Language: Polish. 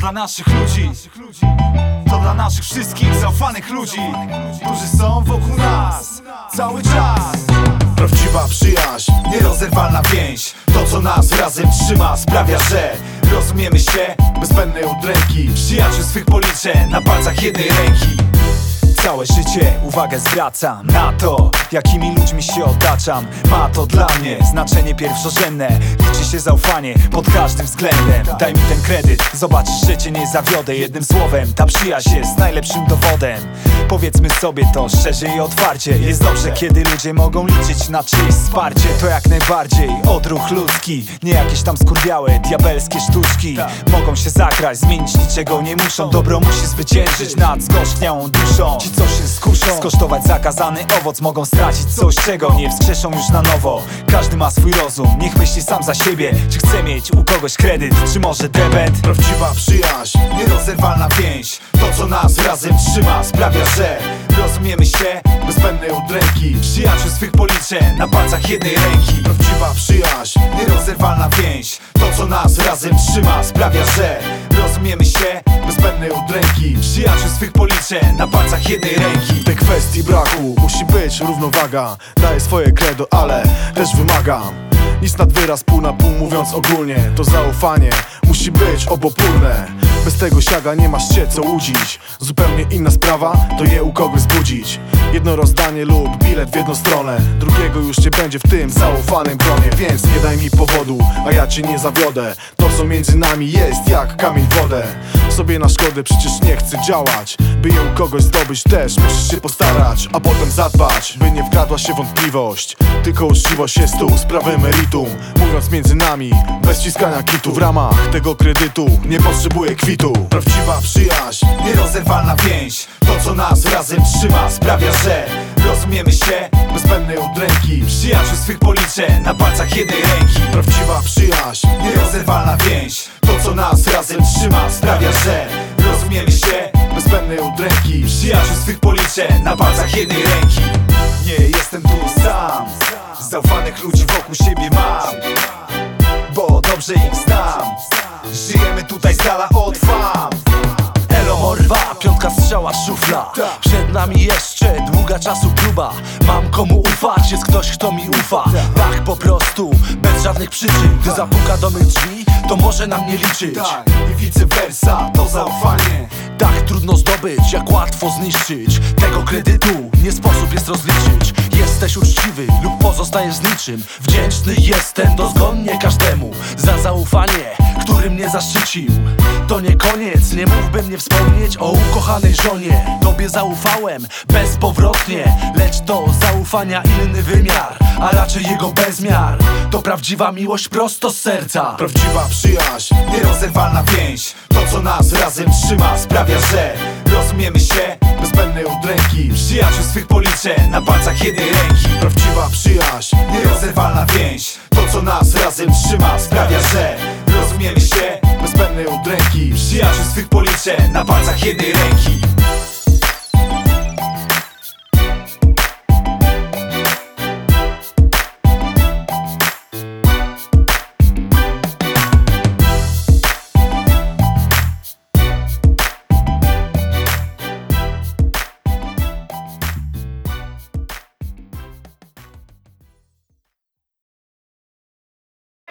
dla naszych ludzi, to dla naszych wszystkich zaufanych ludzi, którzy są wokół nas cały czas. Prawdziwa przyjaźń, Nierozerwalna więź, to co nas razem trzyma, sprawia, że rozumiemy się. bez zbędnej udręki. Przyjaciół swych policzę na palcach jednej ręki. Całe życie uwagę zwracam na to, jakimi ludźmi się otaczam. Ma to dla mnie znaczenie pierwszorzędne. Liczy się zaufanie pod każdym względem. Daj mi ten kredyt, zobaczysz, że cię nie zawiodę. Jednym słowem, ta przyjaźń jest najlepszym dowodem. Powiedzmy sobie to szczerze i otwarcie. Jest dobrze, kiedy ludzie mogą liczyć na czyjeś wsparcie. To jak najbardziej odruch ludzki, nie jakieś tam skurwiałe, diabelskie sztuczki. Mogą się zakraść, zmienić niczego nie muszą. Dobro musi zwyciężyć nad zgorzkniałą duszą. Ci co się skuszą, skosztować zakazany owoc, mogą stracić coś, czego nie wskrzeszą już na nowo. Każdy ma swój rozum, niech myśli sam za siebie. Czy chce mieć u kogoś kredyt, czy może debet? Prawdziwa przyjaźń, Nierozerwalna więź, to co nas razem trzyma, sprawia, że rozumiemy się. bez zbędnej udręki. Przyjaciół swych policzę na palcach jednej ręki. Prawdziwa przyjaźń, Nierozerwalna więź, to co nas razem trzyma, sprawia, że rozumiemy się. bez zbędnej udręki. Przyjaciół swych policzę na palcach jednej ręki. W tej kwestii braku musi być równowaga. Daję swoje credo, ale też wymagam nic nad wyraz, pół na pół mówiąc ogólnie. To zaufanie musi być obopólne. Bez tego siaga nie masz się co łudzić. Zupełnie inna sprawa to je u kogoś zbudzić. Jedno rozdanie lub bilet w jedną stronę, drugiego już nie będzie w tym zaufanym gronie. Więc nie daj mi powodu, a ja cię nie zawiodę. To co między nami jest jak kamień w wodę. Sobie na szkodę przecież nie chcę działać. By je u kogoś zdobyć też musisz się postarać, a potem zadbać, by nie wkradła się wątpliwość. Tylko uczciwość jest tu sprawę meritum. Mówiąc między nami, bez ściskania kitu. W ramach tego kredytu nie potrzebuję kwitu. Prawdziwa przyjaźń, Nierozerwalna więź, to co nas razem trzyma, sprawia, że rozumiemy się. bez zbędnej udręki. Przyjaciół swych policzę na palcach jednej ręki. Prawdziwa przyjaźń, Nierozerwalna więź, to co nas razem trzyma, sprawia, że rozumiemy się. bez zbędnej udręki. Przyjaciół swych policzę na palcach jednej ręki. Nie jestem tu sam, zaufanych ludzi wokół siebie mam, bo dobrze ich znam. Żyjemy tutaj z dala od fam. Elo morwa, piątka strzała szufla. Przed nami jeszcze długa czasu próba. Mam komu ufać, jest ktoś kto mi ufa. Tak po prostu, bez żadnych przyczyn. Gdy zapuka do mych drzwi, to może na mnie liczyć. Tak, i vice versa, to zaufanie. Tak trudno zdobyć, jak łatwo zniszczyć. Tego kredytu nie sposób jest rozliczyć. Jesteś uczciwy lub pozostajesz z niczym. Wdzięczny jestem dozgonnie każdemu za zaufanie, który mnie zaszczycił. To nie koniec, nie mógłbym nie wspomnieć o ukochanej żonie. Tobie zaufałem bezpowrotnie, lecz to zaufania inny wymiar, a raczej jego bezmiar. To prawdziwa miłość prosto z serca. Prawdziwa przyjaźń, Nierozerwalna więź, to co nas razem trzyma, sprawia, że rozumiemy się. bez zbędnej udręki. Przyjaciół swych policzę na palcach jednej ręki. Prawdziwa przyjaźń, Nierozerwalna więź, to co nas razem trzyma, sprawia, że rozumiemy się. bez zbędnej udręki. Przyjaciół swych policzę na palcach jednej ręki.